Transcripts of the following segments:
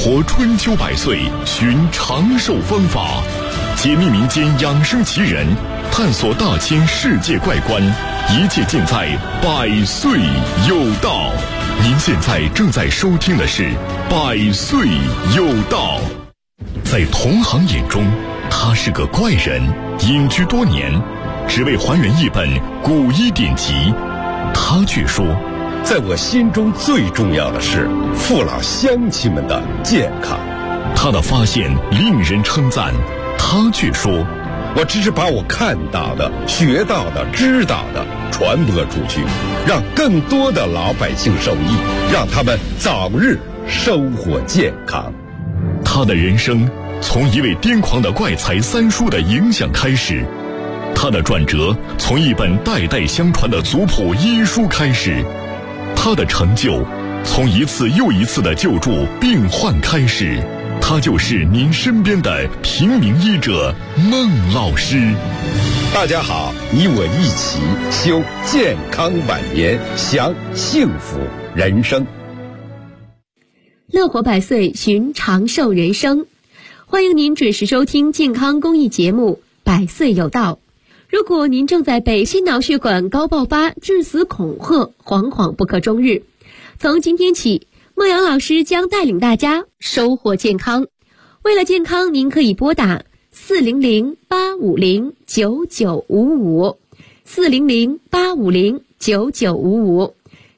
活春秋百岁，寻长寿方法，解密民间养生奇人，探索大千世界怪观，一切尽在百岁有道。您现在正在收听的是百岁有道。在同行眼中，他是个怪人，隐居多年，只为还原一本古医典籍。他却说， 在我心中最重要的是父老乡亲们的健康。 他的发现令人称赞，他却说， 我只是把我看到的、学到的、知道的传播出去，让更多的老百姓受益，让他们早日生活健康。 他的人生从一位癫狂的怪才三叔的影响开始，他的转折从一本代代相传的族谱医书开始，他的成就从一次又一次的救助病患开始。他就是您身边的平民医者孟老师。 大家好，你我一起修健康晚年，享幸福人生。 乐活百岁，寻长寿人生。欢迎您准时收听健康公益节目《百岁有道》。如果您正在被心脑血管高爆发致死恐吓，惶惶不可终日，从今天起，孟阳老师将带领大家收获健康。为了健康，您可以拨打400-850-9955 400-850-9955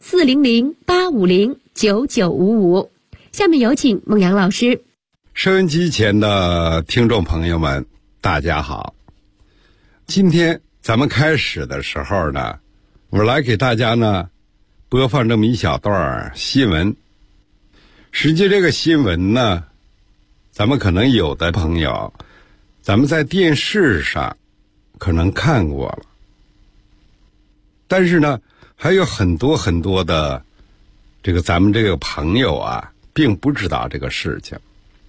400-850-9955。下面有请孟阳老师。 收音机前的听众朋友们，大家好。今天咱们开始的时候呢，我来给大家呢播放这么一小段新闻。实际这个新闻呢，咱们可能有的朋友咱们在电视上可能看过了，但是呢还有很多很多的咱们这个朋友啊并不知道这个事情。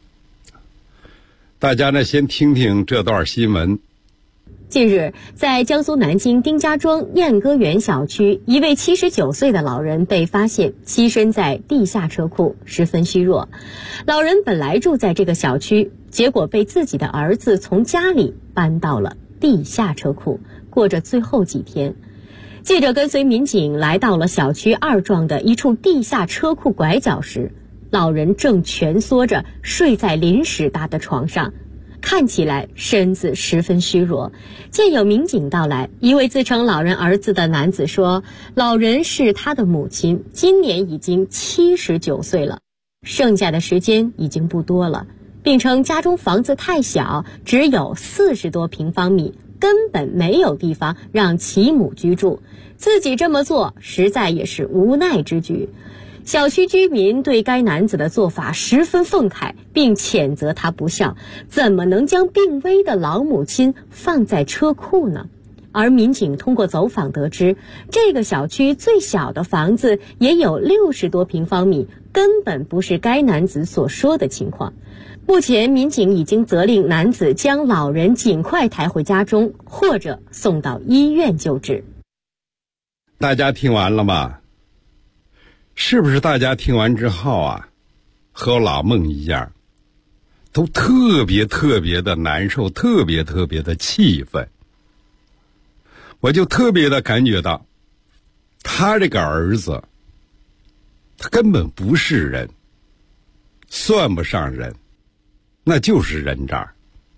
大家呢先听听这段新闻。 近日，在江苏南京丁家庄燕歌园小区，一位79岁的老人被发现栖身在地下车库，十分虚弱。老人本来住在这个小区，结果被自己的儿子从家里搬到了地下车库，过着最后几天。记者跟随民警来到了小区2幢的一处地下车库拐角时，老人正蜷缩着睡在临时搭的床上，看起来身子十分虚弱。见有民警到来，一位自称老人儿子的男子说，老人是他的母亲，今年已经79岁了，剩下的时间已经不多了，并称家中房子太小，只有40多平方米，根本没有地方让其母居住，自己这么做实在也是无奈之举。小区居民对该男子的做法十分愤慨，并谴责他不孝，怎么能将病危的老母亲放在车库呢？而民警通过走访得知，这个小区最小的房子也有60多平方米，根本不是该男子所说的情况。目前民警已经责令男子将老人尽快抬回家中，或者送到医院救治。 大家听完了吗？是不是大家听完之后啊，和我老孟一样，都特别特别的难受，特别特别的气愤？我就特别的感觉到，他这个儿子，他根本不是人，算不上人，那就是人渣。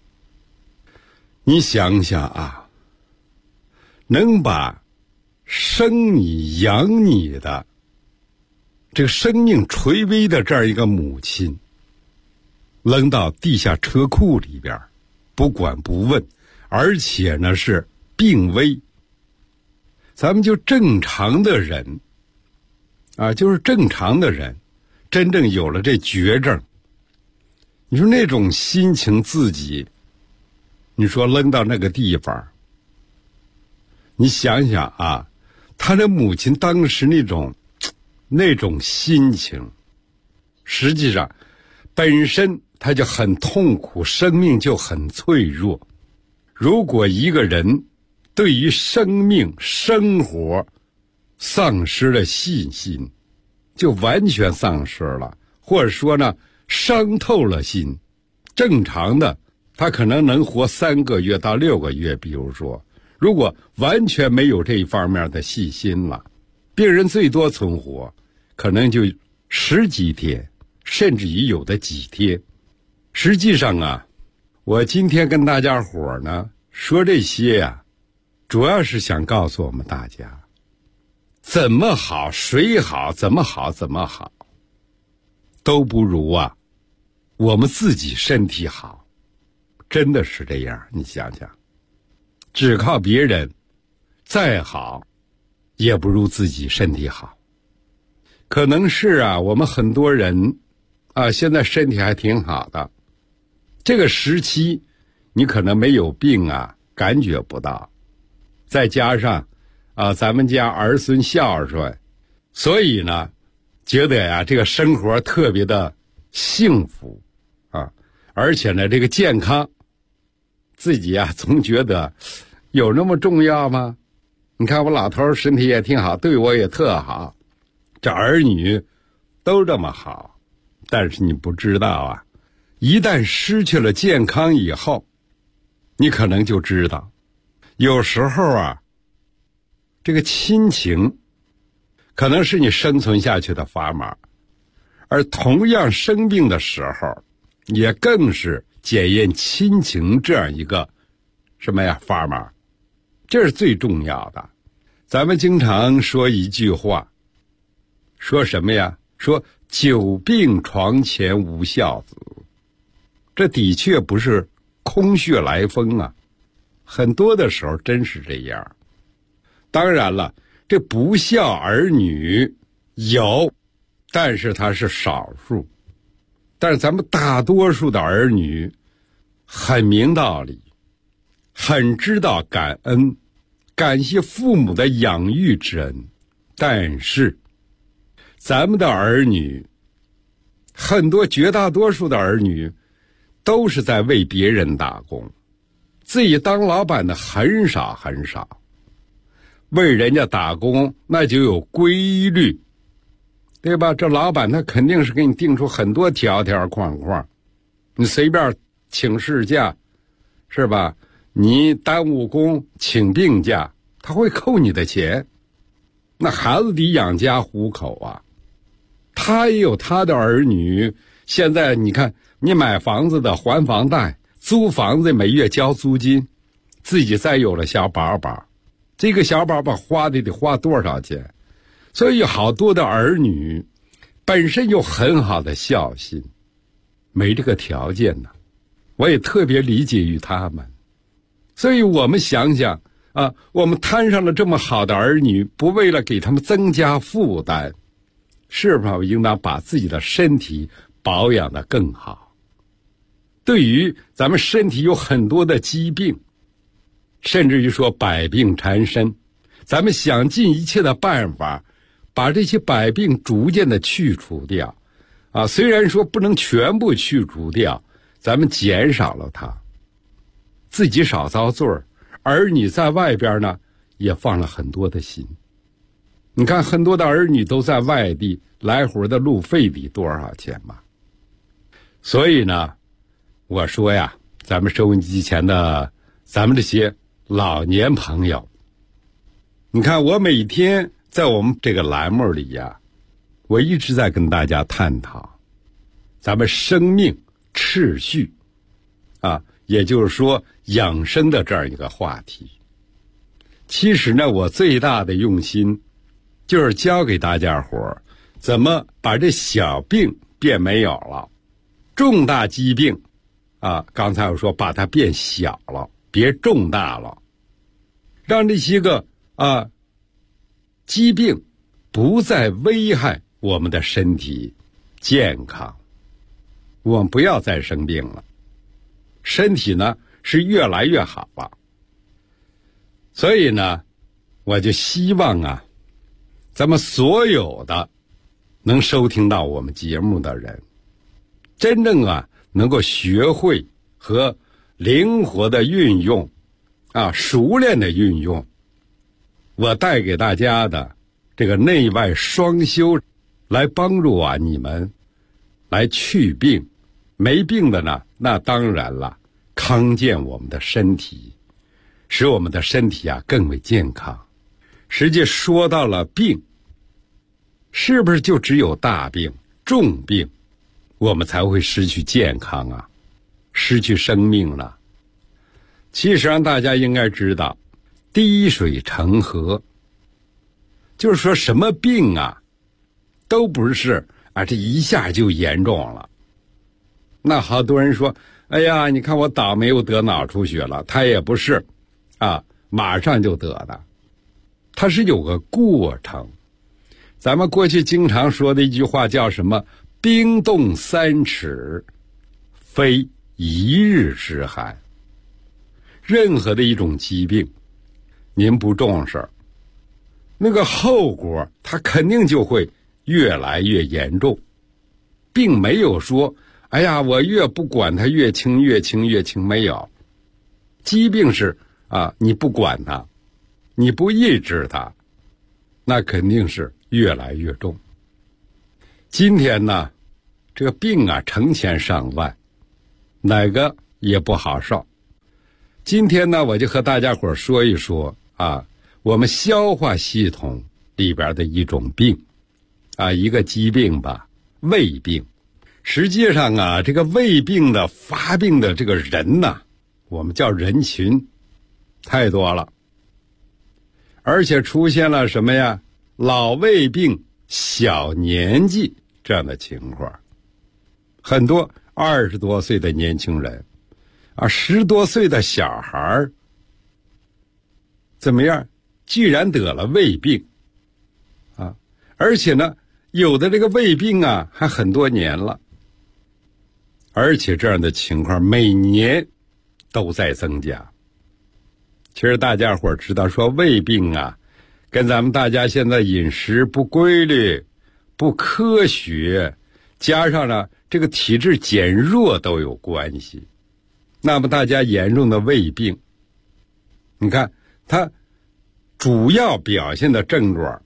你想想啊，能把生你养你的这个生命垂危的这样一个母亲扔到地下车库里边，不管不问，而且呢是病危。咱们就正常的人啊，就是正常的人真正有了这绝症，你说那种心情自己，你说扔到那个地方，你想想啊，他的母亲当时那种心情，实际上本身他就很痛苦，生命就很脆弱。如果一个人对于生命生活丧失了信心，就完全丧失了，或者说呢伤透了心。正常的他可能能活3个月到6个月，比如说如果完全没有这一方面的细心了，病人最多存活可能就10几天，甚至于有的几天。实际上啊，我今天跟大家伙呢说这些呀，主要是想告诉我们大家，怎么好谁好，怎么好都不如啊我们自己身体好。真的是这样，你想想，只靠别人再好也不如自己身体好。可能是啊，我们很多人啊现在身体还挺好的，这个时期你可能没有病啊感觉不到，再加上啊咱们家儿孙孝顺，所以呢觉得呀这个生活特别的幸福啊，而且呢这个健康自己啊总觉得有那么重要吗？你看我老头身体也挺好，对我也特好，这儿女都这么好。但是你不知道啊，一旦失去了健康以后，你可能就知道，有时候啊这个亲情可能是你生存下去的砝码，而同样生病的时候也更是检验亲情这样一个什么呀砝码，这是最重要的。咱们经常说一句话，说什么呀？说久病床前无孝子。这的确不是空穴来风啊，很多的时候真是这样。当然了，这不孝儿女有，但是它是少数。但是咱们大多数的儿女很明道理，很知道感恩，感谢父母的养育之恩。但是咱们的儿女，很多绝大多数的儿女都是在为别人打工，自己当老板的很少很少。为人家打工那就有规律，对吧？这老板他肯定是给你定出很多条条框框，你随便请事假是吧？你耽误工请病假，他会扣你的钱。那孩子得养家糊口啊，他也有他的儿女。现在你看，你买房子的还房贷，租房子每月交租金，自己再有了小宝宝，这个小宝宝花得花多少钱？所以有好多的儿女本身有很好的孝心，没这个条件呢，我也特别理解于他们。所以我们想想啊，我们摊上了这么好的儿女，不为了给他们增加负担，是否应当把自己的身体保养得更好？对于咱们身体有很多的疾病，甚至于说百病缠身，咱们想尽一切的办法把这些百病逐渐的去除掉啊。虽然说不能全部去除掉，咱们减少了它，自己少遭罪儿，儿女在外边呢也放了很多的心。你看很多的儿女都在外地，来回的路费得多少钱嘛？所以呢我说呀，咱们收音机前的咱们这些老年朋友，你看我每天在我们这个栏目里呀，我一直在跟大家探讨咱们生命秩序啊，也就是说养生的这样一个话题。其实呢，我最大的用心就是教给大家伙怎么把这小病变没有了，重大疾病啊，刚才我说把它变小了，别重大了，让这些个疾病不再危害我们的身体健康，我们不要再生病了，身体呢是越来越好了。所以呢，我就希望啊，咱们所有的能收听到我们节目的人，真正啊能够学会和灵活的运用啊，熟练的运用我带给大家的这个内外双修，来帮助啊你们来去病，没病的呢，那当然了，康健我们的身体，使我们的身体啊更为健康。实际说到了病，是不是就只有大病、重病，我们才会失去健康啊，失去生命了？其实让大家应该知道，滴水成河，就是说什么病啊，都不是啊这一下就严重了。那好多人说，哎呀，你看我倒霉，我得脑出血了，他也不是啊马上就得的，它是有个过程。咱们过去经常说的一句话叫什么？冰冻3尺，非一日之寒。任何的一种疾病，您不重视，那个后果它肯定就会越来越严重，并没有说哎呀我越不管它越轻越轻越轻，没有。疾病是啊，你不管它，你不抑制它，那肯定是越来越重。今天呢，这个病啊成千上万，哪个也不好受。今天呢，我就和大家伙说一说啊，我们消化系统里边的一种病啊，一个疾病吧，胃病。实际上啊，这个胃病的发病的这个人呢，我们叫人群太多了，而且出现了什么呀？老胃病、小年纪这样的情况，很多20多岁的年轻人啊，10多岁的小孩怎么样？居然得了胃病啊！而且呢，有的这个胃病啊，还很多年了，而且这样的情况每年都在增加。其实大家伙知道说胃病啊，跟咱们大家现在饮食不规律、不科学，加上呢这个体质减弱都有关系。那么大家严重的胃病，你看它主要表现的症状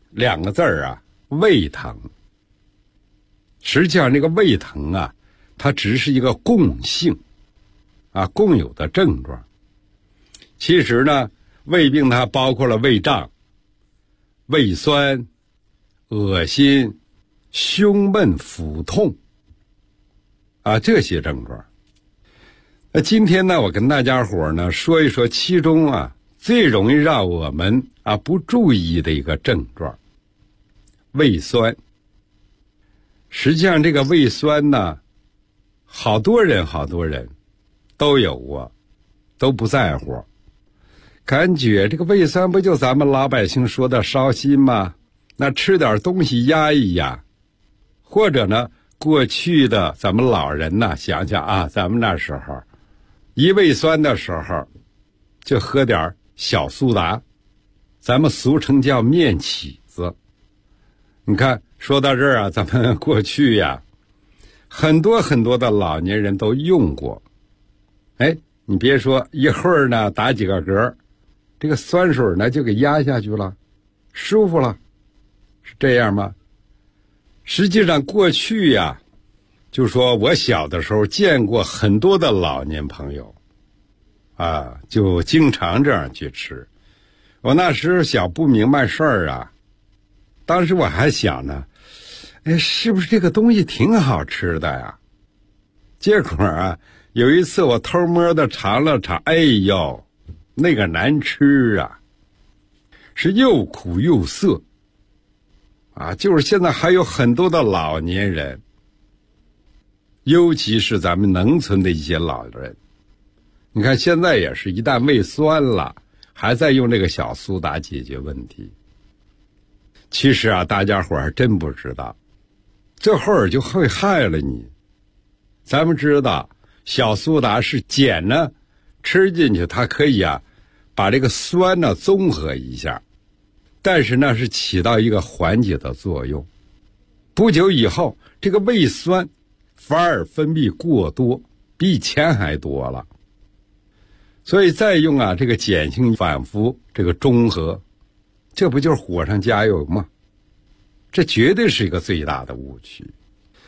2个字啊，胃疼。实际上这个胃疼啊，它只是一个共性啊，共有的症状。其实呢，胃病它包括了胃胀、胃酸、恶心、胸闷、腹痛啊，这些症状。那今天呢，我跟大家伙呢说一说其中啊最容易让我们啊不注意的一个症状，胃酸。实际上这个胃酸呢，好多人都有过，都不在乎，感觉这个胃酸不就咱们老百姓说的烧心吗？那吃点东西压一压，或者呢过去的咱们老人呢，想想啊，咱们那时候一胃酸的时候就喝点小苏打，咱们俗称叫面起子。你看说到这儿啊，咱们过去呀很多的老年人都用过。哎，你别说一会儿呢打几个嗝，这个酸水呢就给压下去了，舒服了，是这样吗？实际上过去呀，就说我小的时候见过很多的老年朋友啊，就经常这样去吃。我那时小不明白事儿啊，当时我还想呢，哎，是不是这个东西挺好吃的呀？结果啊，有一次我偷摸的尝了尝，哎呦，那个难吃啊，是又苦又涩啊！就是现在还有很多的老年人，尤其是咱们农村的一些老人，你看现在也是一旦胃酸了，还在用这个小苏打解决问题。其实啊，大家伙还真不知道，这会儿就会害了你。咱们知道小苏打是碱呢吃进去，它可以啊把这个酸呢综合一下，但是呢是起到一个缓解的作用。不久以后，这个胃酸反而分泌过多，比以前还多了。所以再用啊这个碱性反复这个中和，这不就是火上加油吗？这绝对是一个最大的误区。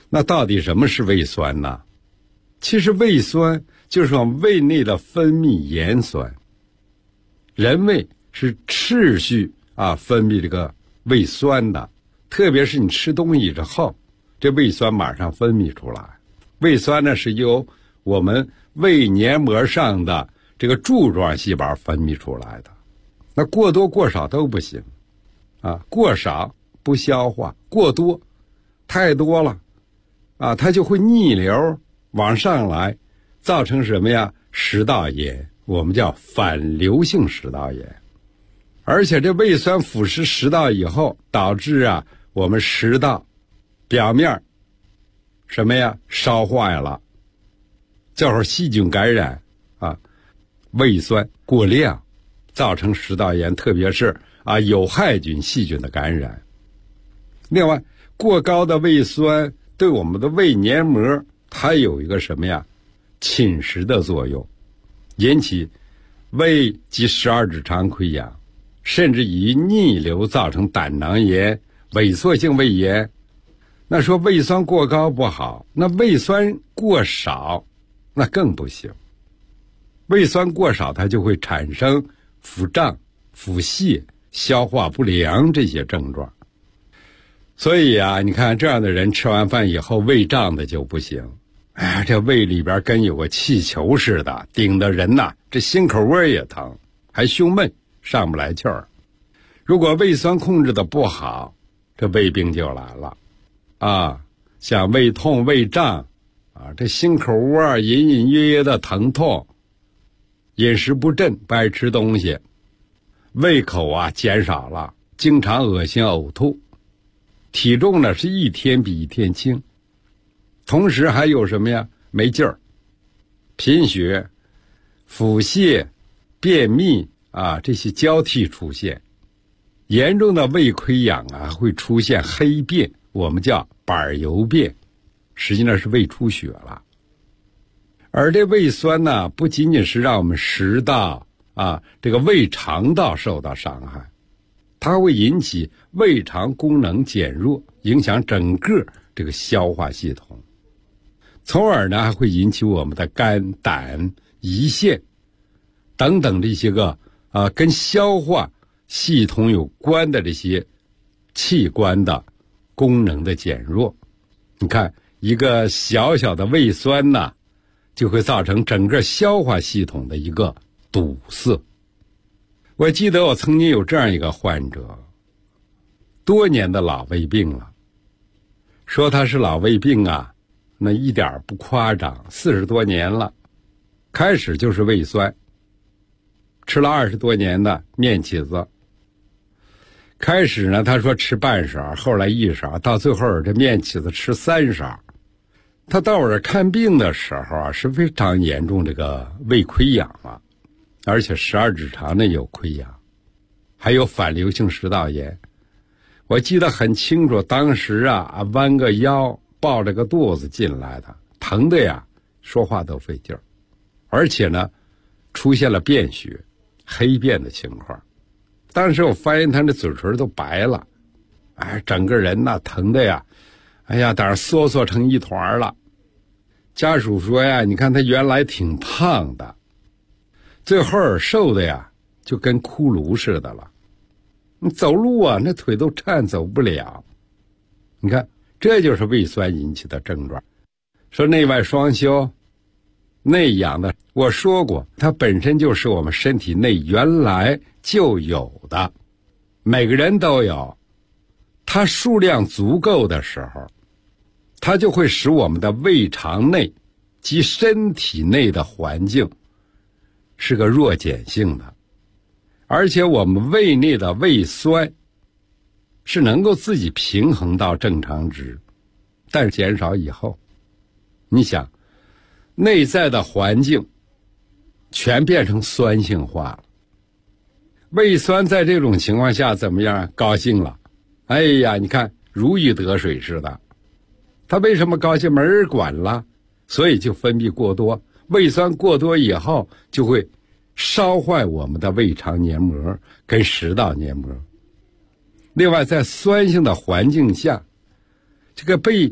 那到底什么是胃酸呢？其实胃酸就是我们胃内的分泌盐酸。人胃是持续分泌这个胃酸的，特别是你吃东西之后，这胃酸马上分泌出来。胃酸呢是由我们胃黏膜上的这个柱状细胞分泌出来的。那过多过少都不行过少不消化，过多太多了它就会逆流往上来，造成什么呀？食道炎，我们叫反流性食道炎。而且这胃酸腐蚀食道以后，导致我们食道表面什么呀？烧坏了，叫细菌感染胃酸过量造成食道炎，特别是有害菌细菌的感染。另外，过高的胃酸对我们的胃黏膜它有一个什么呀？侵蚀的作用，引起胃及12指肠溃疡，甚至以逆流造成胆囊炎、萎缩性胃炎。那说胃酸过高不好，那胃酸过少那更不行。胃酸过少它就会产生腹胀、腹泻、消化不良这些症状。所以你看这样的人吃完饭以后胃胀的就不行，这胃里边跟有个气球似的，顶的人这心口窝也疼，还胸闷，上不来气儿。如果胃酸控制的不好，这胃病就来了像胃痛、胃胀这心口窝隐隐约约的疼痛，饮食不振，不爱吃东西，胃口减少了，经常恶心呕吐，体重呢是一天比一天轻，同时还有什么呀？没劲儿、贫血、腹泻、便秘这些交替出现。严重的胃溃疡会出现黑便，我们叫板油便，实际上是胃出血了。而这胃酸呢，不仅仅是让我们食道这个胃肠道受到伤害，它会引起胃肠功能减弱，影响整个这个消化系统，从而呢还会引起我们的肝、胆、胰腺等等这些个跟消化系统有关的这些器官的功能的减弱。你看一个小小的胃酸呢，就会造成整个消化系统的一个堵塞。我记得我曾经有这样一个患者，多年的老胃病了，说他是老胃病那一点不夸张，40多年了，开始就是胃酸，吃了20多年的面起子，开始呢他说吃半勺，后来1勺，到最后这面起子吃3勺。他到我这看病的时候是非常严重这个胃溃疡了，而且12指肠内有溃疡，还有反流性食道炎。我记得很清楚，当时弯个腰抱着个肚子进来的，疼的说话都费劲儿，而且呢出现了便血、黑便的情况。当时我发现他那嘴唇都白了，整个人疼的当然缩成一团了。家属说你看他原来挺胖的，最后瘦的就跟骷髅似的了，你走路那腿都颤，走不了。你看这就是胃酸引起的症状。说内外双修、内养的，我说过它本身就是我们身体内原来就有的，每个人都有，它数量足够的时候，它就会使我们的胃肠内及身体内的环境是个弱碱性的，而且我们胃内的胃酸是能够自己平衡到正常值，但是减少以后，你想内在的环境全变成酸性化了。胃酸在这种情况下怎么样？高兴了，你看如鱼得水似的。他为什么高兴？没人管了，所以就分泌过多。胃酸过多以后就会烧坏我们的胃肠黏膜跟食道黏膜。另外在酸性的环境下，这个被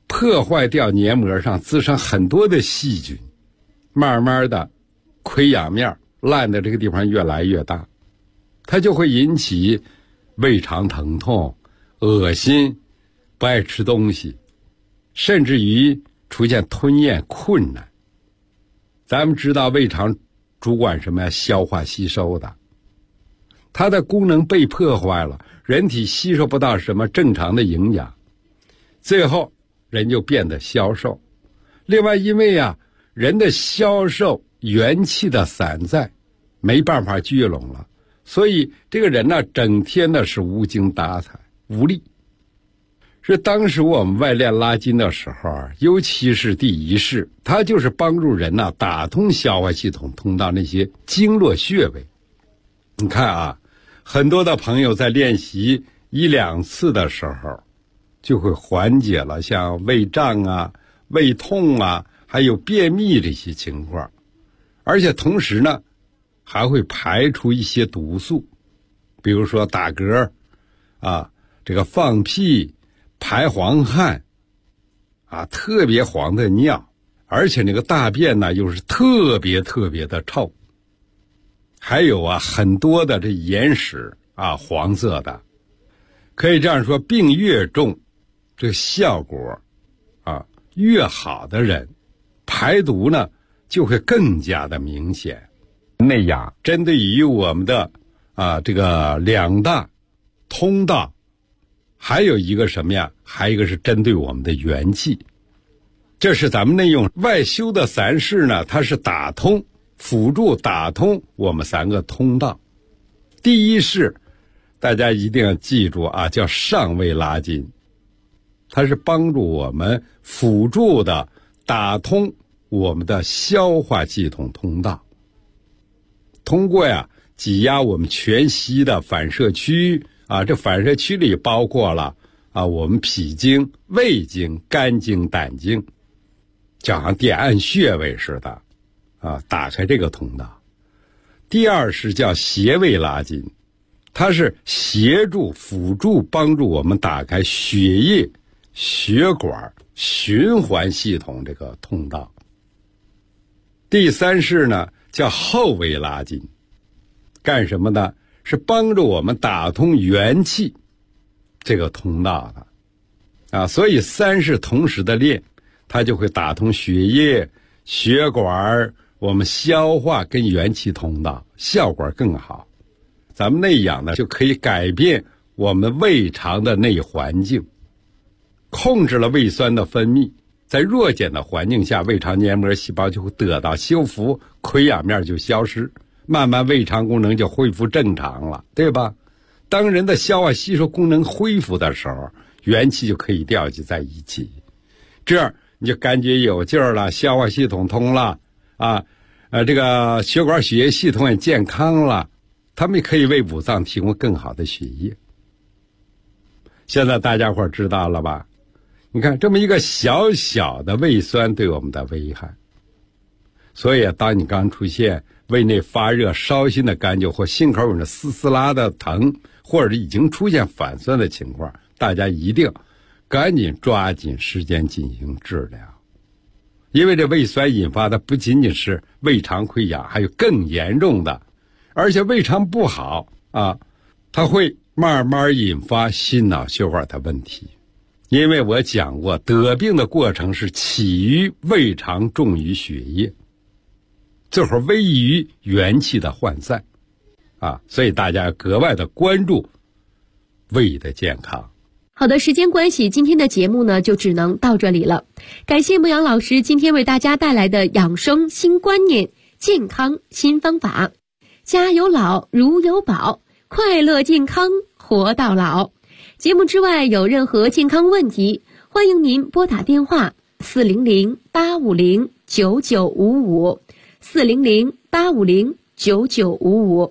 破坏掉黏膜上滋生很多的细菌，慢慢的溃疡面烂的这个地方越来越大，它就会引起胃肠疼痛、恶心、不爱吃东西，甚至于出现吞咽困难。咱们知道胃肠主管什么呀？消化吸收的，它的功能被破坏了，人体吸收不到什么正常的营养，最后人就变得消瘦。另外因为人的消瘦，元气的散在，没办法聚拢了，所以这个人整天是无精打采、无力。是当时我们外练拉筋的时候，尤其是第一式，它就是帮助人打通消化系统通道那些经络穴位。你看很多的朋友在练习1、2次的时候，就会缓解了像胃胀胃痛还有便秘这些情况，而且同时呢，还会排除一些毒素，比如说打嗝这个放屁、排黄汗特别黄的尿，而且那个大便又是特别的臭，还有很多的这眼屎黄色的。可以这样说，病越重，这个效果越好的人，排毒呢就会更加的明显。内养针对于我们的这个2大通道，还有一个什么呀？还有一个是针对我们的元气。这是咱们内用外修的3式呢，它是打通、辅助打通我们3个通道。第一式大家一定要记住叫上位拉筋，它是帮助我们辅助的打通我们的消化系统通道，通过挤压我们全息的反射区这反射区里包括了我们脾经、胃经、肝经、胆经，就好像点按穴位似的打开这个通道。第二是叫斜位拉筋，它是协助、辅助、帮助我们打开血液、血管、循环系统这个通道。第三式呢叫后位拉筋，干什么呢？是帮助我们打通元气这个通道的所以3式同时的练，它就会打通血液、血管、我们消化跟元气通道，效果更好。咱们内养呢就可以改变我们胃肠的内环境，控制了胃酸的分泌，在弱碱的环境下，胃肠黏膜细胞就会得到修复，溃疡面就消失，慢慢胃肠功能就恢复正常了，对吧？当人的消化吸收功能恢复的时候，元气就可以调集在一起，这样你就感觉有劲儿了，消化系统通了这个血管血液系统也健康了，他们也可以为五脏提供更好的血液。现在大家伙知道了吧？你看这么一个小小的胃酸对我们的危害，所以当你刚出现胃内发热、烧心的感觉，或心口有着丝丝拉的疼，或者已经出现反酸的情况，大家一定赶紧抓紧时间进行治疗。因为这胃酸引发的不仅仅是胃肠溃疡，还有更严重的，而且胃肠不好它会慢慢引发心脑血管的问题。因为我讲过，得病的过程是起于胃肠，重于血液，这会儿危于元气的涣散所以大家格外的关注胃的健康。 好的，时间关系，今天的节目呢就只能到这里了。感谢牧羊老师今天为大家带来的养生新观念、健康新方法。家有老，如有宝，快乐健康活到老。节目之外有任何健康问题，欢迎您拨打电话400-850-9955 400-850-9955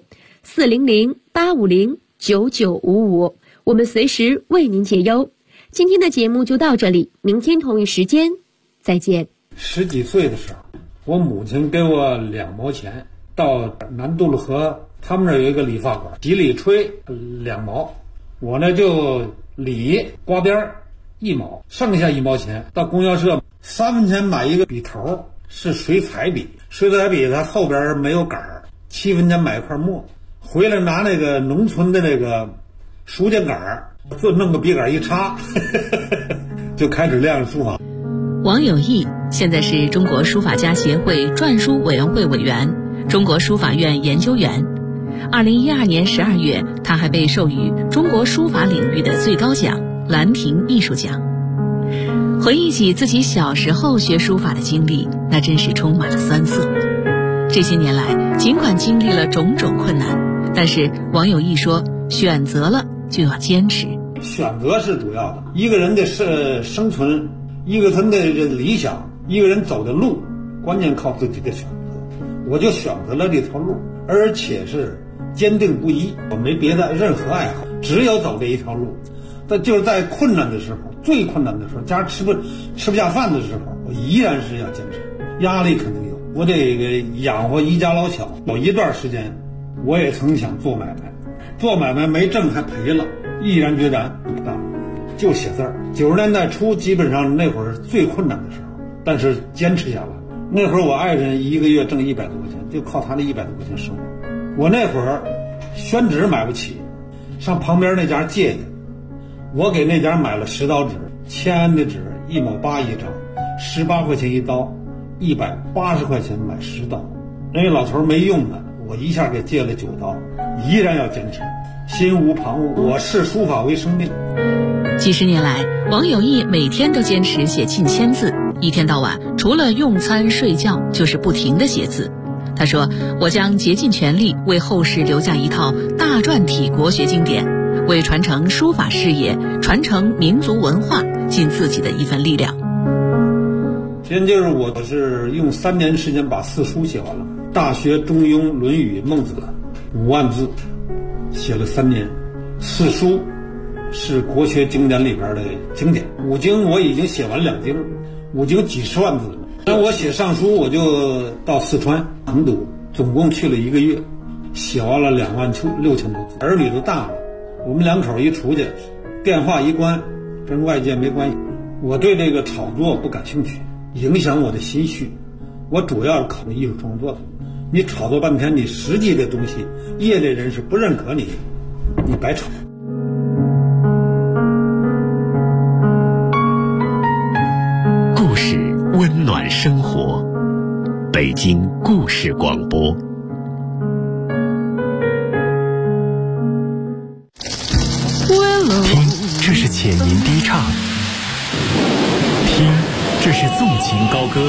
400-850-9955，我们随时为您解忧。今天的节目就到这里，明天同一时间再见。 10几岁的时候，我母亲给我2毛钱，到南渡路河他们那儿有一个理发馆，洗理吹2毛，我呢就理刮边儿， 1毛，剩下1毛钱到供销社3分钱买一个笔头，是水彩笔，水彩笔它后边没有杆儿，7分钱买一块墨，回来拿那个农村的那个书签杆儿，就弄个笔杆一插就开始练书法。 王有义现在是中国书法家协会篆书委员会委员、中国书法院研究员。2012年12月，他还被授予中国书法领域的最高奖兰亭艺术奖。回忆起自己小时候学书法的经历，那真是充满了酸涩。这些年来，尽管经历了种种困难，但是王有义说，选择了就要坚持。 选择是主要的，一个人的生存，一个人的理想，一个人走的路，关键靠自己的选择。我就选择了这条路，而且是坚定不移，我没别的任何爱好，只有走这一条路。但就是在困难的时候，最困难的时候，家吃不下饭的时候，我依然是要坚持。压力肯定有，我这个养活一家老小，有一段时间我也曾想做买卖，做买卖没挣还赔了，毅然决然就写字儿。90年代初基本上那会儿最困难的时候，但是坚持下来。那会儿我爱人一个月挣100多块钱，就靠他那100多块钱生活。我那会儿宣纸买不起，上旁边那家借的，我给那家买了10刀纸，签的纸1毛8一张，18块钱一刀，180块钱买10刀。那个老头没用的，我一下给借了9刀，依然要坚持，心无旁骛，我视书法为生命。 几十年来，王有义每天都坚持写近1000字，一天到晚除了用餐睡觉就是不停地写字。他说，我将竭尽全力为后世留下一套大篆体国学经典，为传承书法事业、传承民族文化尽自己的一份力量。 现在就是我是用3年时间把4书写完了，《大学》《中庸》《论语》《孟子》5万字，写了3年。4书是国学经典里边的经典，5经我已经写完2经，5经几十万字了。那我写上书，我就到四川成都，总共去了1个月，写完了26000多字。儿女都大了，我们2口一出去，电话一关，跟外界没关系。我对这个炒作不感兴趣，影响我的心绪。我主要是考虑艺术创作的。你炒作半天，你实际的东西，业内人士不认可你，你白炒。 故事温暖生活，北京故事广播。听，这是浅吟低唱；听，这是纵情高歌；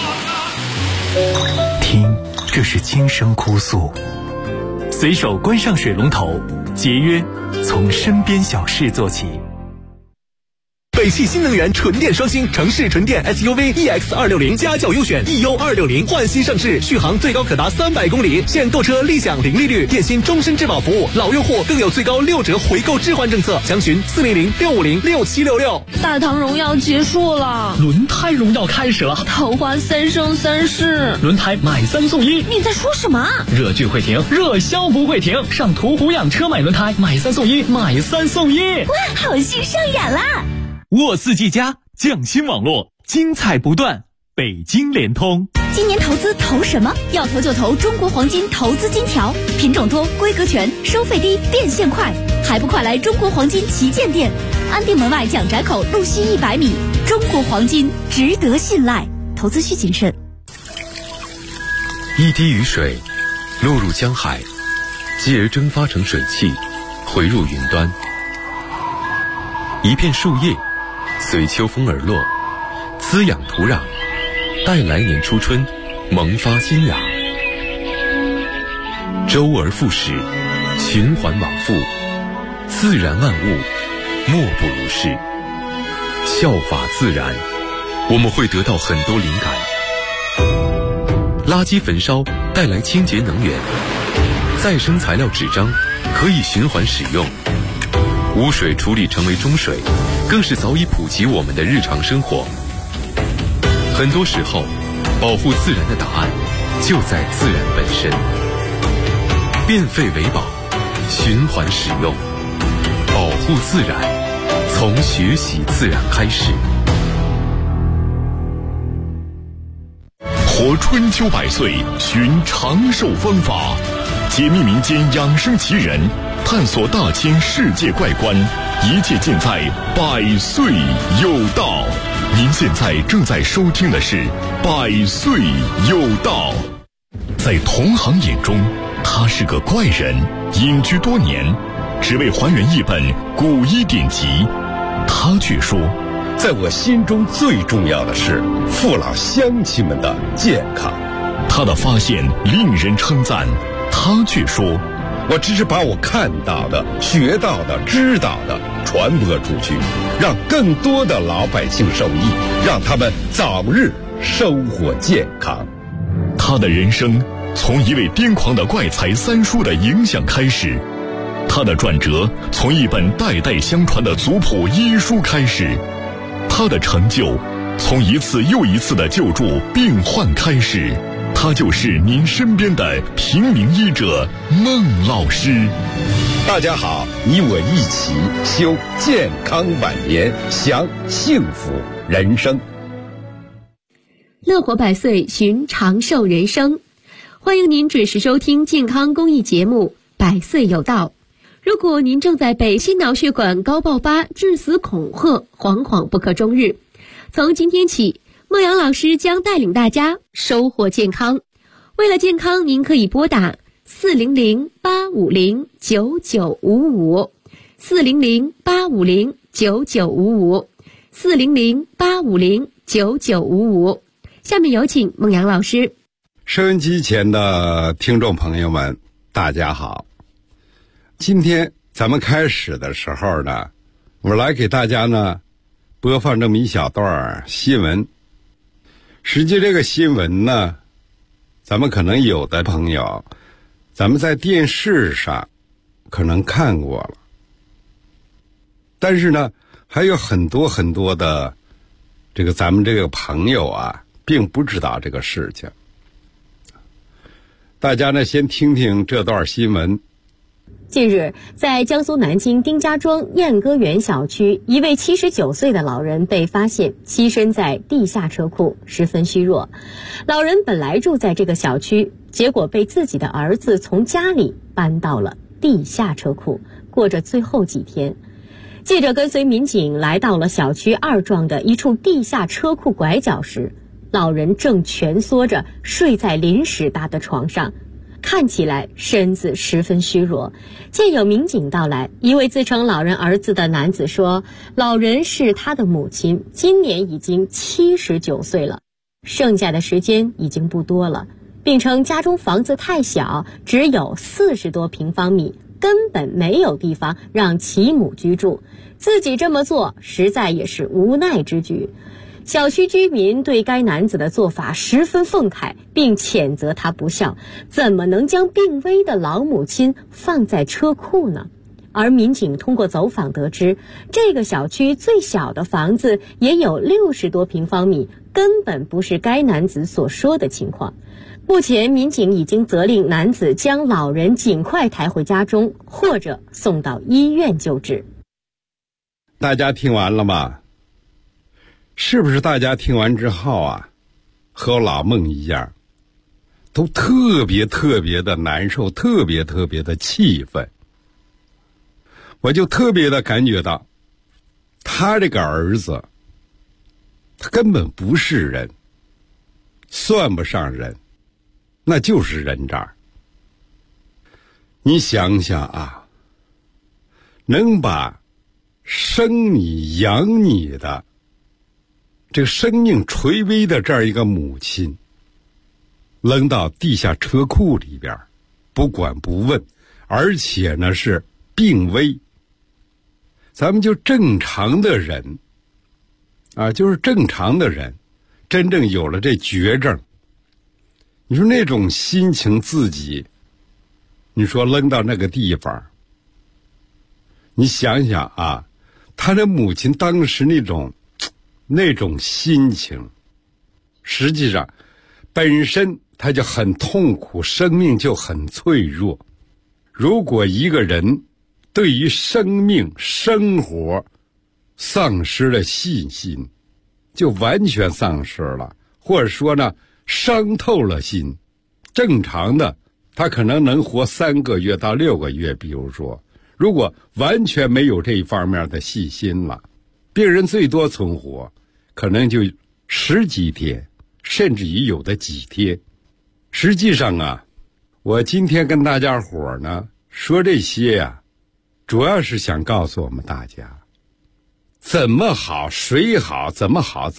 听，这是轻声哭诉。随手关上水龙头，节约从身边小事做起。北汽新能源纯电双星城市纯电 SUV EX260家轿优选 EU260换新上市，续航最高可达300公里，现购车立享零利率，电信终身质保服务，老用户更有最高6折回购置换政策，详询400-650-6766。 大唐荣耀结束了， 轮胎荣耀开始了， 桃花3生3世， 轮胎买3送1。 你在说什么？ 热剧会停，热销不会停，上途虎养车买轮胎，买3送1，买3送1。 哇，好戏上演啦！ 沃四 G 加匠心网络，精彩不断。北京联通， 今年投资投什么？要投就投中国黄金投资金条，品种多，规格全，收费低，变现快，还不快来中国黄金旗舰店？安定门外蒋宅口路西100米，中国黄金值得信赖，投资需谨慎。 一滴雨水落入江海，继而蒸发成水汽，回入云端。一片树叶随秋风而落，滋养土壤，待来年初春萌发新芽。周而复始，循环往复，自然万物莫不如是。效法自然，我们会得到很多灵感。垃圾焚烧带来清洁能源，再生材料纸张可以循环使用，污水处理成为中水，更是早已普及我们的日常生活。很多时候，保护自然的答案就在自然本身。变废为宝，循环使用，保护自然， 从学习自然开始。 活春秋百岁，寻长寿方法，解密民间养生奇人，探索大千世界怪观，一切尽在百岁有道。您现在正在收听的是百岁有道。在同行眼中，他是个怪人，隐居多年，只为还原一本古医典籍。他却说， 在我心中最重要的是父老乡亲们的健康。 他的发现令人称赞，他却说， 我只是把我看到的、学到的、知道的传播出去，让更多的老百姓受益，让他们早日生活健康。 他的人生从一位癫狂的怪才三叔的影响开始，他的转折从一本代代相传的族谱医书开始，他的成就从一次又一次的救助病患开始。他就是您身边的平民医者孟老师。 大家好，你我一起修健康晚年，享幸福人生。 乐活百岁，寻长寿人生。欢迎您准时收听健康公益节目《百岁有道》。如果您正在被心脑血管高爆发致死恐吓，惶惶不可终日，从今天起，孟阳老师将带领大家收获健康。为了健康，您可以拨打400-850-9955 400-850-9955 400-850-9955。下面有请孟阳老师。 收音机前的听众朋友们，大家好。今天咱们开始的时候呢，我来给大家呢播放这么一小段新闻。实际这个新闻呢，咱们可能有的朋友咱们在电视上可能看过了，但是呢还有很多很多的咱们这个朋友啊并不知道这个事情。大家呢先听听这段新闻。 近日，在江苏南京丁家庄燕歌园小区，一位79岁的老人被发现栖身在地下车库，十分虚弱。老人本来住在这个小区，结果被自己的儿子从家里搬到了地下车库，过着最后几天。记者跟随民警来到了小区2幢的一处地下车库拐角时，老人正蜷缩着睡在临时搭的床上，看起来身子十分虚弱。见有民警到来，一位自称老人儿子的男子说，老人是他的母亲，今年已经79岁了，剩下的时间已经不多了，并称家中房子太小，只有40多平方米，根本没有地方让其母居住，自己这么做实在也是无奈之举。小区居民对该男子的做法十分愤慨，并谴责他不孝，怎么能将病危的老母亲放在车库呢？而民警通过走访得知，这个小区最小的房子也有60多平方米，根本不是该男子所说的情况。目前民警已经责令男子将老人尽快抬回家中，或者送到医院救治。 大家听完了吗？是不是大家听完之后啊，和我老孟一样，都特别特别的难受，特别特别的气愤？我就特别的感觉到，他这个儿子，他根本不是人，算不上人，那就是人渣。你想想啊，能把生你养你的这个生命垂危的这样一个母亲扔到地下车库里边，不管不问，而且呢是病危。咱们就正常的人啊，就是正常的人，真正有了这绝症，你说那种心情自己，你说扔到那个地方，你想想啊，他的母亲当时那种心情，实际上本身他就很痛苦，生命就很脆弱。如果一个人对于生命生活丧失了信心，就完全丧失了，或者说呢伤透了心。正常的他可能能活3个月到6个月，比如说如果完全没有这一方面的信心了，病人最多存活可能就10几天，甚至于有的几天。实际上啊，我今天跟大家伙呢说这些呀，主要是想告诉我们大家，怎么好谁好，怎么好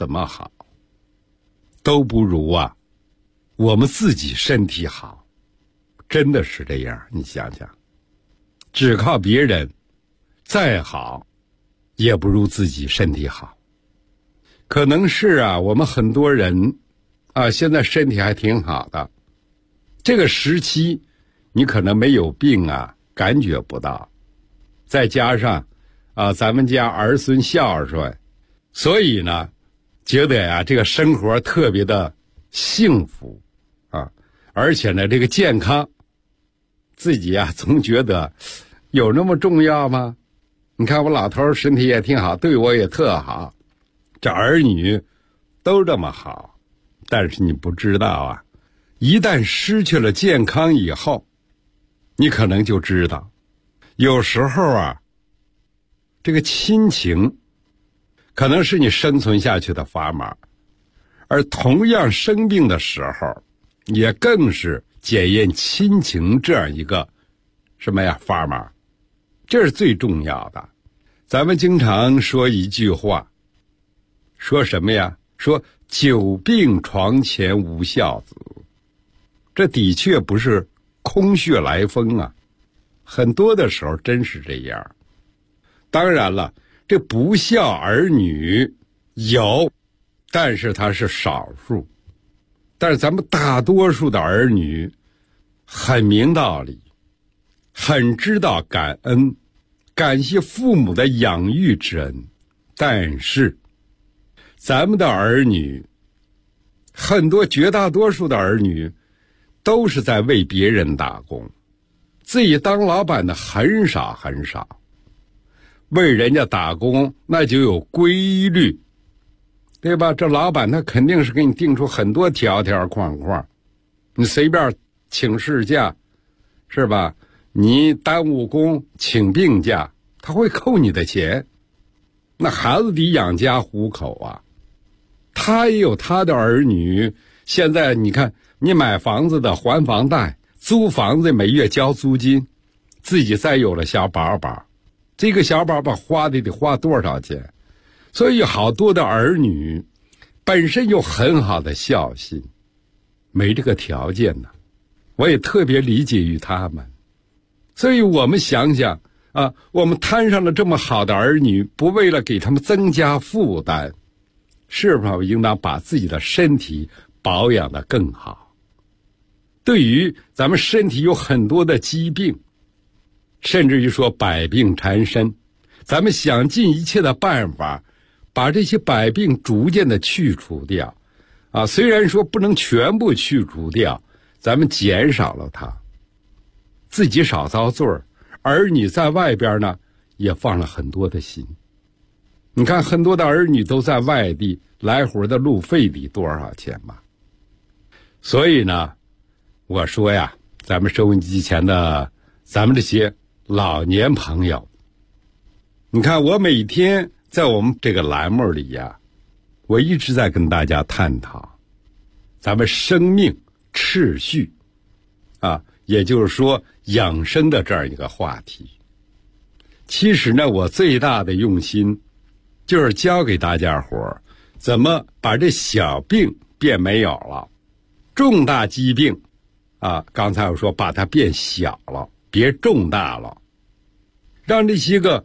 都不如啊我们自己身体好。真的是这样，你想想，只靠别人再好也不如自己身体好。可能是啊我们很多人啊现在身体还挺好的，这个时期你可能没有病啊感觉不到，再加上啊咱们家儿孙孝顺，所以呢觉得呀这个生活特别的幸福啊，而且呢这个健康自己啊总觉得有那么重要吗？你看我老头身体也挺好，对我也特好，这儿女都这么好。但是你不知道啊，一旦失去了健康以后，你可能就知道，有时候啊这个亲情可能是你生存下去的砝码，而同样生病的时候也更是检验亲情这样一个什么呀砝码，这是最重要的。咱们经常说一句话，说什么呀？说久病床前无孝子。这的确不是空穴来风啊，很多的时候真是这样。当然了，这不孝儿女有，但是它是少数。但是咱们大多数的儿女很明道理，很知道感恩，感谢父母的养育之恩。但是咱们的儿女，很多绝大多数的儿女都是在为别人打工，自己当老板的很少很少。为人家打工那就有规律，对吧？这老板他肯定是给你定出很多条条框框，你随便请事假是吧？你耽误工请病假，他会扣你的钱。那孩子得养家糊口啊，他也有他的儿女。现在你看，你买房子的还房贷，租房子每月交租金，自己再有了小宝宝，这个小宝宝花的得花多少钱？所以好多的儿女本身有很好的孝心，没这个条件呢，我也特别理解于他们。所以我们想想啊，我们摊上了这么好的儿女，不为了给他们增加负担，是否应当把自己的身体保养得更好？对于咱们身体有很多的疾病，甚至于说百病缠身，咱们想尽一切的办法把这些百病逐渐的去除掉啊。虽然说不能全部去除掉，咱们减少了它，自己少遭罪儿，儿女在外边呢也放了很多的心。你看很多的儿女都在外地，来回的路费得多少钱吧？所以呢我说呀，咱们收音机前的咱们这些老年朋友，你看我每天在我们这个栏目里呀，我一直在跟大家探讨咱们生命秩序啊，也就是说养生的这样一个话题。其实呢，我最大的用心就是教给大家伙怎么把这小病变没有了，重大疾病啊，刚才我说把它变小了，别重大了，让这些个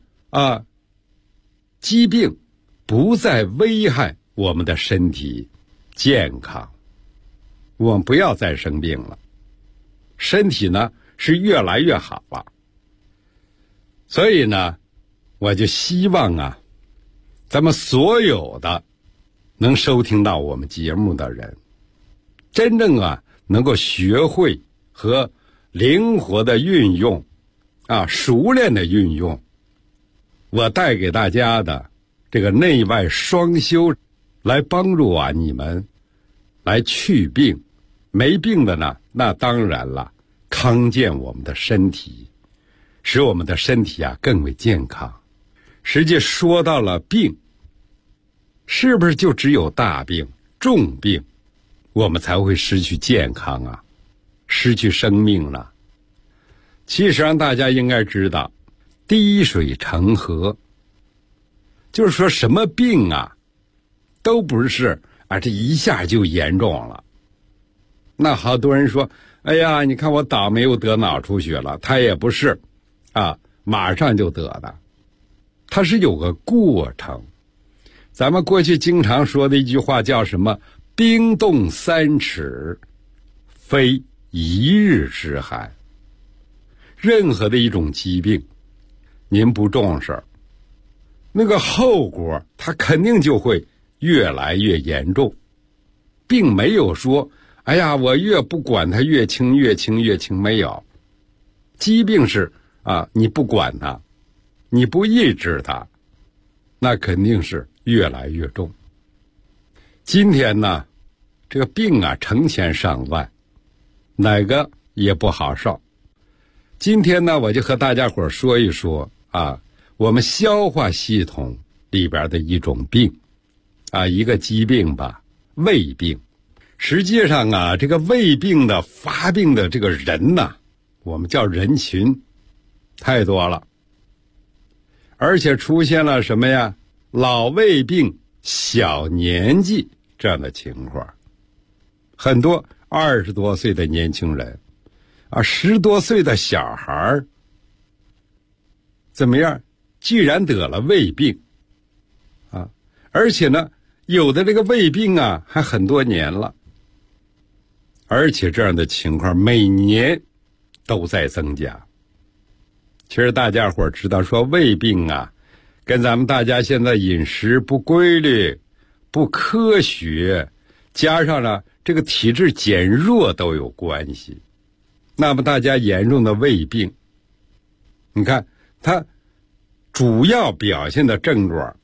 疾病不再危害我们的身体健康，我们不要再生病了，身体呢是越来越好了。所以呢，我就希望啊，咱们所有的能收听到我们节目的人，真正啊能够学会和灵活的运用啊，熟练的运用我带给大家的这个内外双修，来帮助你们来去病。没病的呢，那当然了，康健我们的身体，使我们的身体更为健康。实际说到了病，是不是就只有大病、重病，我们才会失去健康失去生命了？其实大家应该知道，滴水成河，就是说什么病都不是这一下就严重了。那好多人说，哎呀，你看我倒霉，又得脑出血了，他也不是马上就得的，它是有个过程。咱们过去经常说的一句话叫什么？冰冻3尺，非一日之寒。任何的一种疾病，您不重视，那个后果它肯定就会越来越严重，并没有说哎呀我越不管它越轻越轻越轻，没有。疾病是你不管它，你不抑制它，那肯定是越来越重。今天呢，这个病成千上万，哪个也不好受。今天呢，我就和大家伙说一说我们消化系统里边的一种病一个疾病吧，胃病。实际上这个胃病的发病的这个人我们叫人群太多了，而且出现了什么呀？老胃病、小年纪这样的情况，很多20多岁的年轻人10多岁的小孩怎么样？居然得了胃病而且呢，有的这个胃病还很多年了，而且这样的情况每年都在增加。其实大家伙知道说胃病跟咱们大家现在饮食不规律、不科学，加上呢这个体质减弱都有关系。那么大家严重的胃病，你看它主要表现的症状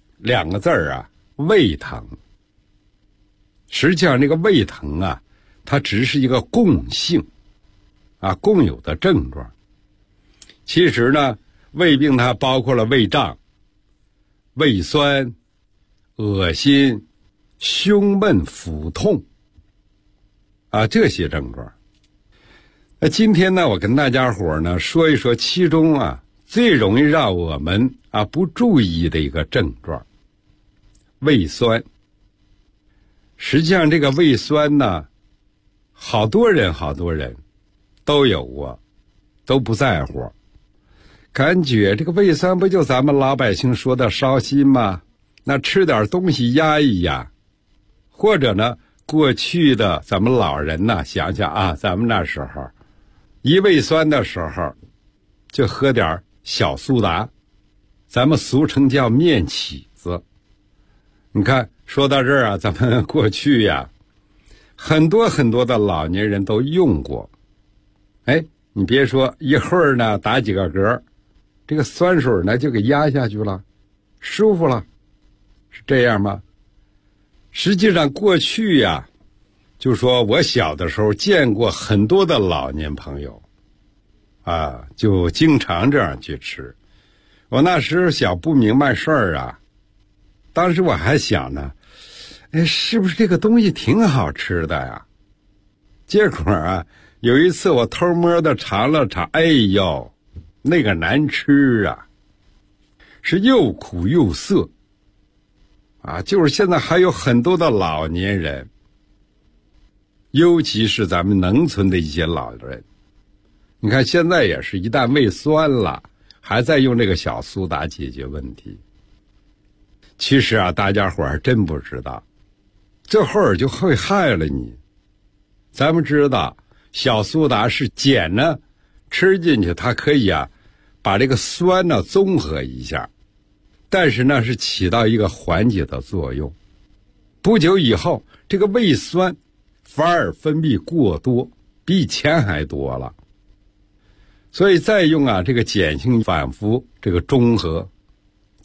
2个字胃疼。实际上这个胃疼它只是一个共性共有的症状。其实呢，胃病它包括了胃胀、胃酸、恶心、胸闷、腹痛这些症状。那今天呢，我跟大家伙呢说一说其中最容易让我们不注意的一个症状，胃酸。实际上这个胃酸呢，好多人都有过，都不在乎，感觉这个胃酸不就咱们老百姓说的烧心吗？那吃点东西压一压，或者呢，过去的咱们老人想想咱们那时候一胃酸的时候就喝点小苏打，咱们俗称叫面起子。你看说到这儿咱们过去很多的老年人都用过。你别说一会儿呢打几个嗝，这个酸水呢就给压下去了，舒服了，是这样吗？实际上过去就说我小的时候见过很多的老年朋友就经常这样去吃。我那时候小不明白事儿当时我还想呢，是不是这个东西挺好吃的呀？结果有一次我偷摸的尝了尝，哎呦，那个难吃是又苦又涩就是现在还有很多的老年人，尤其是咱们农村的一些老人，你看现在也是一旦胃酸了，还在用这个小苏打解决问题。其实大家伙还真不知道，这会儿就会害了你。咱们知道小苏打是碱呢吃进去，它可以把这个酸呢综合一下，但是呢是起到一个缓解的作用。不久以后这个胃酸反而分泌过多，比以前还多了。所以再用这个碱性反复这个中和，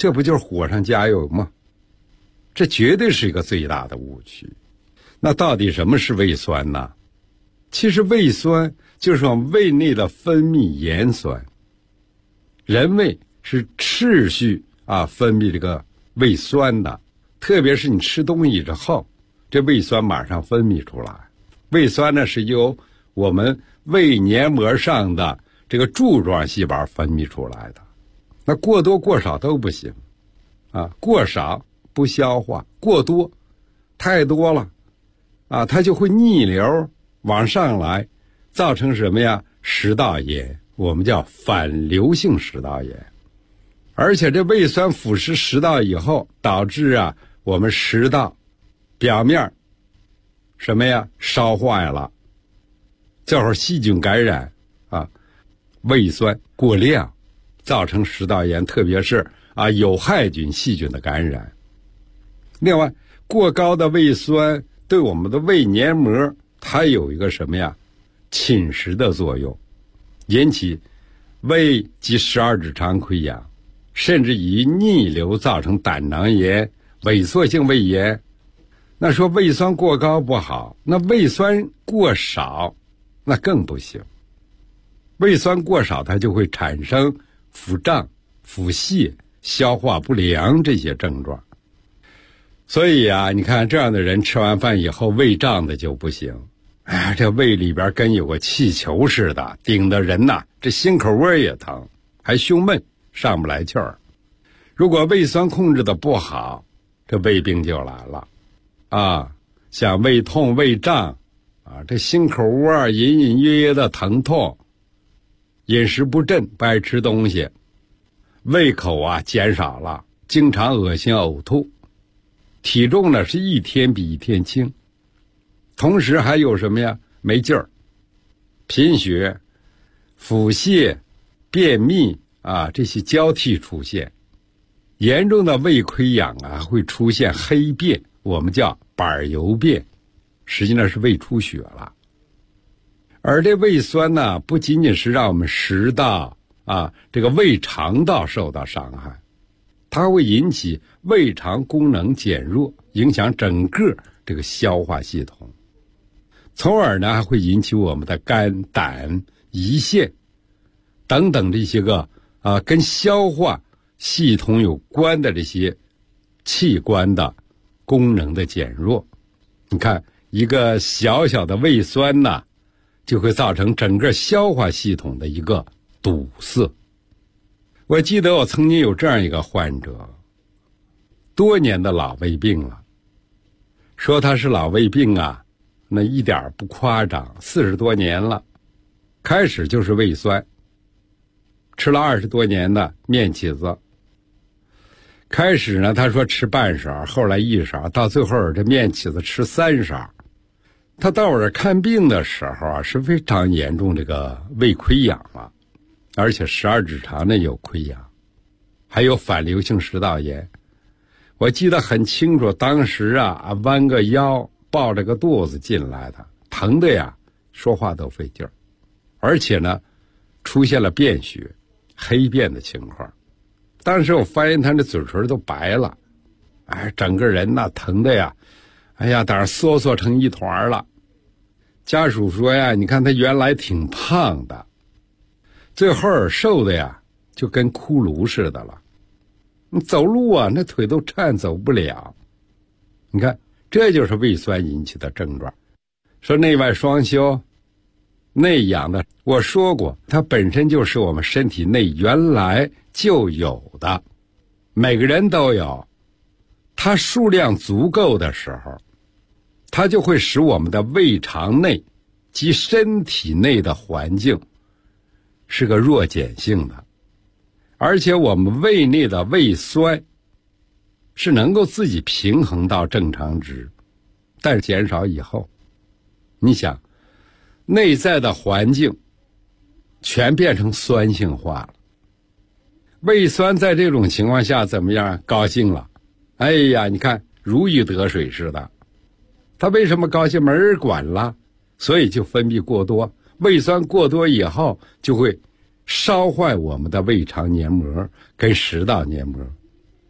这不就是火上加油吗？这绝对是一个最大的误区。那到底什么是胃酸呢？其实胃酸就是我们胃内的分泌盐酸。人胃是持续分泌这个胃酸的，特别是你吃东西之后，这胃酸马上分泌出来。胃酸呢是由我们胃黏膜上的这个柱状细胞分泌出来的。那过多过少都不行过少不消化，过多太多了它就会逆流往上来，造成什么呀？食道炎，我们叫反流性食道炎。而且这胃酸腐蚀食道以后，导致我们食道表面什么呀？烧坏了，这会儿细菌感染胃酸过量造成食道炎，特别是有害菌细菌的感染。另外，过高的胃酸对我们的胃黏膜它有一个什么呀？侵蚀的作用，引起胃及12指肠溃疡，甚至以逆流造成胆囊炎、萎缩性胃炎。那说胃酸过高不好，那胃酸过少那更不行。胃酸过少它就会产生腹胀、腹泻、消化不良这些症状。所以你看这样的人吃完饭以后胃胀的就不行，这胃里边跟有个气球似的，顶的人这心口窝也疼，还胸闷，上不来气儿。如果胃酸控制的不好，这胃病就来了像胃痛、胃胀这心口窝隐隐约约的疼痛，饮食不振，不爱吃东西，胃口减少了，经常恶心呕吐，体重呢是一天比一天轻，同时还有什么呀？没劲儿、贫血、腹泻、便秘这些交替出现。严重的胃溃疡会出现黑便，我们叫板油便，实际上是胃出血了。而这胃酸呢，不仅仅是让我们食道这个胃肠道受到伤害，它会引起胃肠功能减弱，影响整个这个消化系统，从而呢还会引起我们的肝、胆、胰腺等等这些个跟消化系统有关的这些器官的功能的减弱。你看一个小小的胃酸呢，就会造成整个消化系统的一个堵塞。我记得我曾经有这样一个患者，多年的老胃病了，说他是老胃病那一点不夸张，40多年了，开始就是胃酸，吃了20多年的面起子，开始呢他说吃半勺，后来1勺，到最后这面起子吃3勺。他到我这看病的时候是非常严重这个胃溃疡了，而且12指肠呢有溃疡，还有反流性食道炎。我记得很清楚，当时弯个腰抱着个肚子进来的，疼的说话都费劲儿，而且呢出现了便血、黑便的情况。当时我发现他的嘴唇都白了，整个人疼的当然缩成一团了。家属说你看他原来挺胖的，最后瘦的就跟骷髅似的了，你走路那腿都颤，走不了。你看这就是胃酸引起的症状。说内外双修、内养的，我说过它本身就是我们身体内原来就有的，每个人都有，它数量足够的时候，它就会使我们的胃肠内及身体内的环境是个弱碱性的，而且我们胃内的胃酸是能够自己平衡到正常值，但是减少以后，你想内在的环境全变成酸性化了。胃酸在这种情况下怎么样？高兴了，你看如鱼得水似的。他为什么高兴？没人管了，所以就分泌过多。胃酸过多以后，就会烧坏我们的胃肠黏膜跟食道黏膜，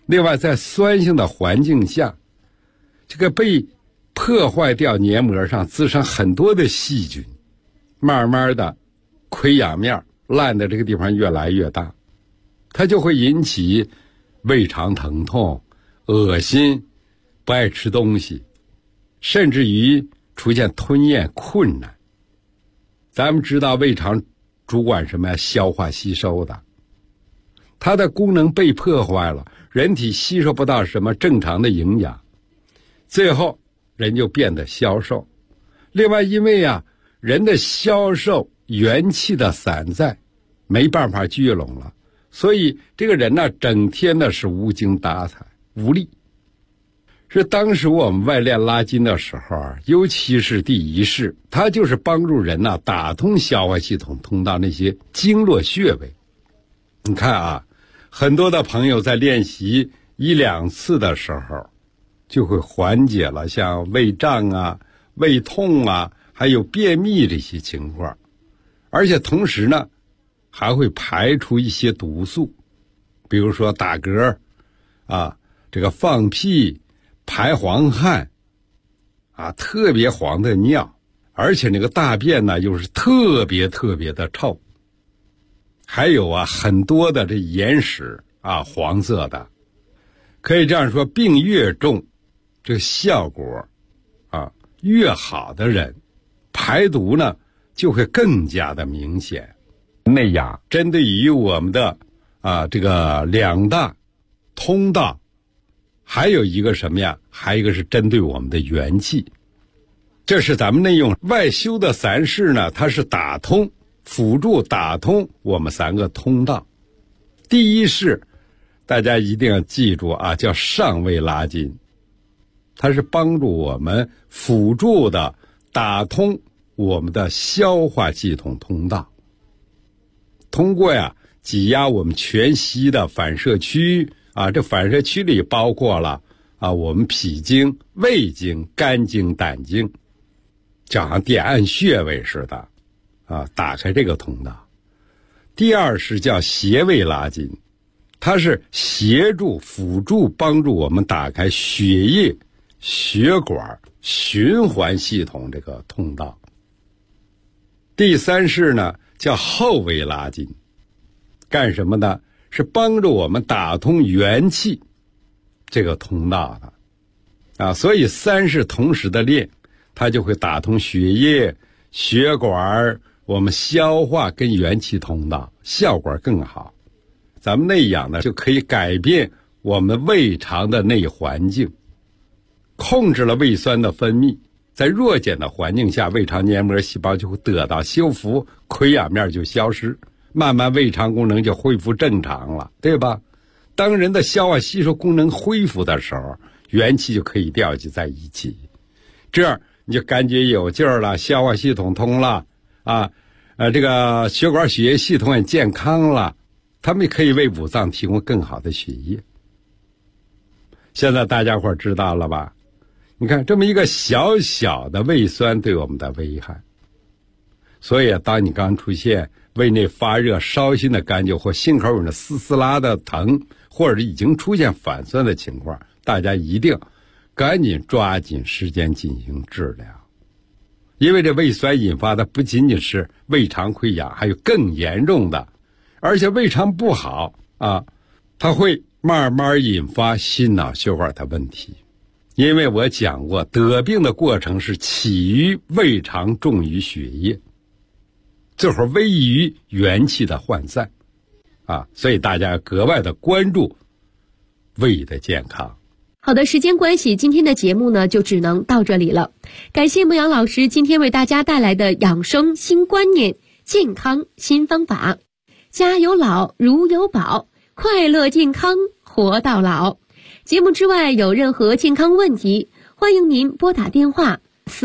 另外，在酸性的环境下，这个被破坏掉黏膜上滋生很多的细菌，慢慢的溃疡面烂的这个地方越来越大，它就会引起胃肠疼痛、恶心、不爱吃东西，甚至于出现吞咽困难。咱们知道胃肠主管什么呀？消化吸收的，它的功能被破坏了，人体吸收不到什么正常的营养，最后人就变得消瘦。另外，因为人的消瘦元气的散在，没办法聚拢了，所以这个人整天是无精打采、无力。是当时我们外练拉筋的时候，尤其是第一式，它就是帮助人打通消化系统通道那些经络穴位。你看很多的朋友在练习1-2次的时候，就会缓解了像胃胀胃痛还有便秘这些情况，而且同时呢，还会排出一些毒素，比如说打嗝这个放屁、排黄汗特别黄的尿，而且那个大便呢又是特别的臭，还有很多的这眼屎黄色的。可以这样说，病越重，这个效果越好的人，排毒呢就会更加的明显。内养针对于我们的这个两大通道，还有一个什么呀？还有一个是针对我们的元气。这是咱们内用外修的3式呢，它是打通、辅助打通我们3个通道。第一式大家一定要记住叫上位拉筋，它是帮助我们辅助的打通我们的消化系统通道，通过挤压我们全息的反射区这反射区里包括了我们脾经、胃经、肝经、胆经，就好像点按穴位似的打开这个通道。第二是叫斜位拉筋，它是协助、辅助、帮助我们打开血液、血管、循环系统这个通道。第三式呢叫后位拉筋，干什么呢？是帮助我们打通元气这个通道的所以3式同时的练，它就会打通血液、血管、我们消化跟元气通道，效果更好。咱们内养呢就可以改变我们胃肠的内环境，控制了胃酸的分泌，在弱碱的环境下，胃肠黏膜细胞就会得到修复，溃疡面就消失，慢慢胃肠功能就恢复正常了，对吧？当人的消化吸收功能恢复的时候，元气就可以调集在一起，这样你就感觉有劲儿了，消化系统通了这个血管血液系统也健康了，他们也可以为五脏提供更好的血液。现在大家伙知道了吧？你看这么一个小小的胃酸对我们的危害，所以当你刚出现胃内发热、烧心的感觉，或心口有那丝丝拉的疼，或者已经出现反酸的情况，大家一定赶紧抓紧时间进行治疗。因为这胃酸引发的不仅仅是胃肠溃疡，还有更严重的，而且胃肠不好它会慢慢引发心脑血管的问题。因为我讲过，得病的过程是起于胃肠，重于血液，这会儿危于元气的涣散所以大家格外的关注胃的健康。 好的，时间关系，今天的节目呢就只能到这里了。感谢牧羊老师今天为大家带来的养生新观念、健康新方法。家有老，如有宝，快乐健康活到老。节目之外有任何健康问题，欢迎您拨打电话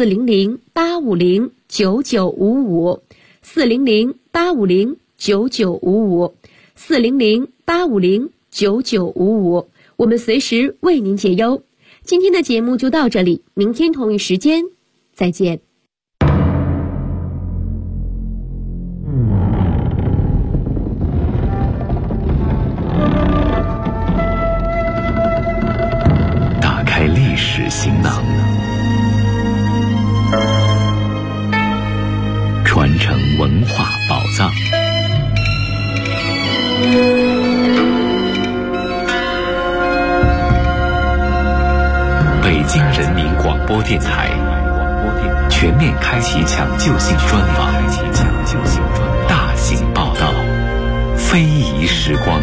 400-850-9955 400-850-9955 400-850-9955，我们随时为您解忧。今天的节目就到这里，明天同一时间再见。 葬。北京人民广播电台全面开启抢救性专访，大型报道，非遗时光。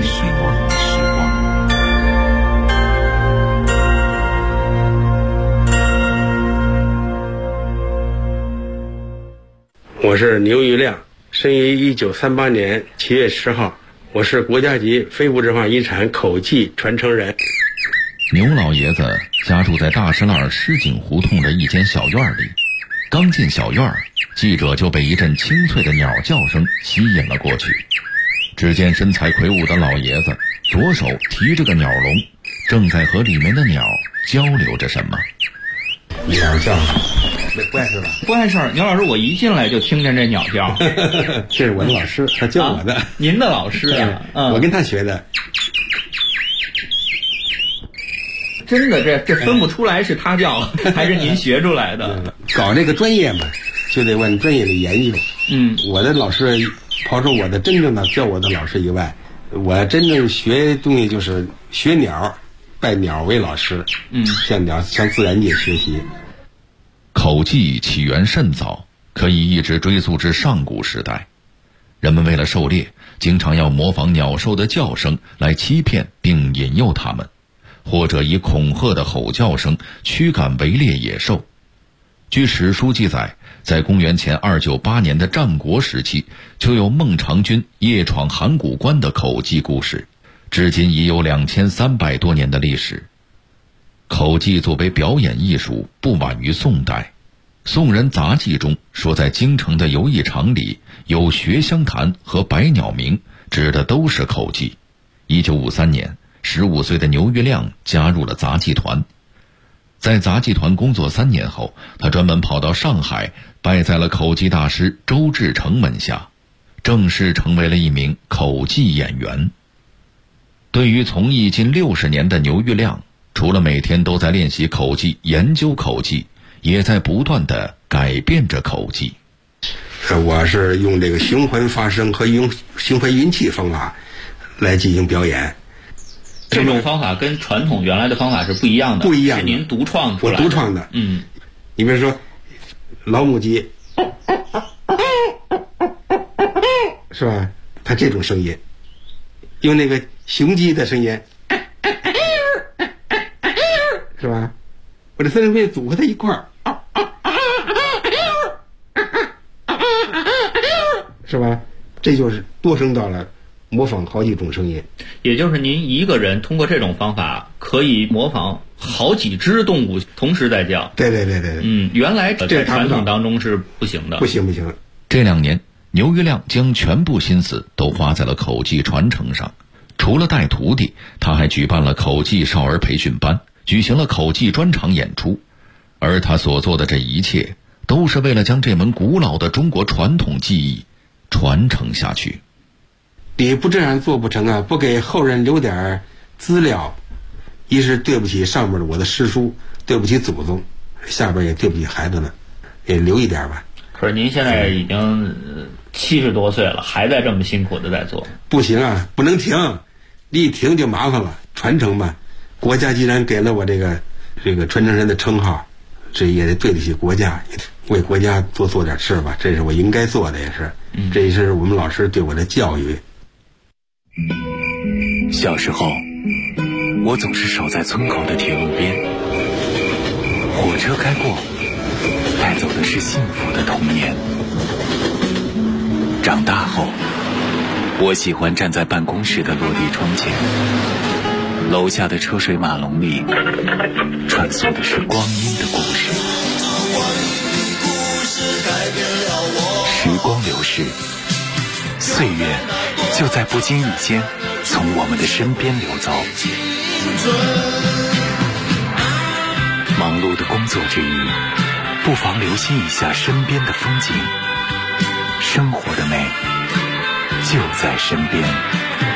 我是牛玉亮，生于1938年7月10号，我是国家级非物质文化遗产口技传承人。 牛老爷子家住在大石栏石井胡同的一间小院里，刚进小院，记者就被一阵清脆的鸟叫声吸引了过去。只见身材魁梧的老爷子左手提着个鸟笼，正在和里面的鸟交流着什么。 鸟叫，不碍事吧？ 不碍事。牛老师，我一进来就听见这鸟叫。 这是我的老师，他教我的。 您的老师啊？ 我跟他学的。 真的，这分不出来是他叫还是您学出来的。 搞这个专业嘛，就得往专业的研究。我的老师，刨除我的真正的教我的老师以外，我真正学东西就是学鸟，拜鸟为老师。向自然界学习。 口技起源甚早，可以一直追溯至上古时代。人们为了狩猎，经常要模仿鸟兽的叫声来欺骗并引诱它们，或者以恐吓的吼叫声驱赶围猎野兽。据史书记载，在公元前298年的战国时期，就有孟尝君夜闯函谷关的口技故事，至今已有2300多年的历史。口技作为表演艺术，不晚于宋代。宋人杂记中说，在京城的游艺场里有学香坛和百鸟鸣，指的都是口技。1953年，15岁的牛玉亮加入了杂技团。在杂技团工作3年后，他专门跑到上海，拜在了口技大师周志成门下，正式成为了一名口技演员。对于从艺近60年的牛玉亮，除了每天都在练习口技、研究口技，也在不断地改变着口技。 我是用这个循环发声和用循环运气方法来进行表演。 这种方法跟传统原来的方法是不一样的，是您独创出来的。 我独创的。你比如说老母鸡，是吧？它这种声音，用那个雄鸡的声音，是吧？我这3种声音组合在一块儿，是吧？这就是多声道了，模仿好几种声音。 也就是您一个人通过这种方法可以模仿好几只动物同时在叫。 对。 原来在传统当中是不行的。 不行。 这2年，牛玉亮将全部心思都花在了口技传承上。除了带徒弟，他还举办了口技少儿培训班，举行了口技专场演出。而他所做的这一切，都是为了将这门古老的中国传统技艺传承下去。 你不这样做不成啊！不给后人留点资料，一是对不起上面的我的师叔，对不起祖宗，下边也对不起孩子们，也留一点吧。 可是您现在已经70多岁了，还在这么辛苦的在做。 不行啊，不能停，一停就麻烦了。传承吧，国家既然给了我这个传承人的称号，这也得对得起国家，也为国家做点事吧，这是我应该做的，也是。这也是我们老师对我的教育。 小时候，我总是守在村口的铁路边，火车开过，带走的是幸福的童年。长大后，我喜欢站在办公室的落地窗前，楼下的车水马龙里穿梭的是光阴的故事。时光流逝，岁月就在不经意间从我们的身边流走。忙碌的工作之余，不妨留心一下身边的风景，生活的美就在身边。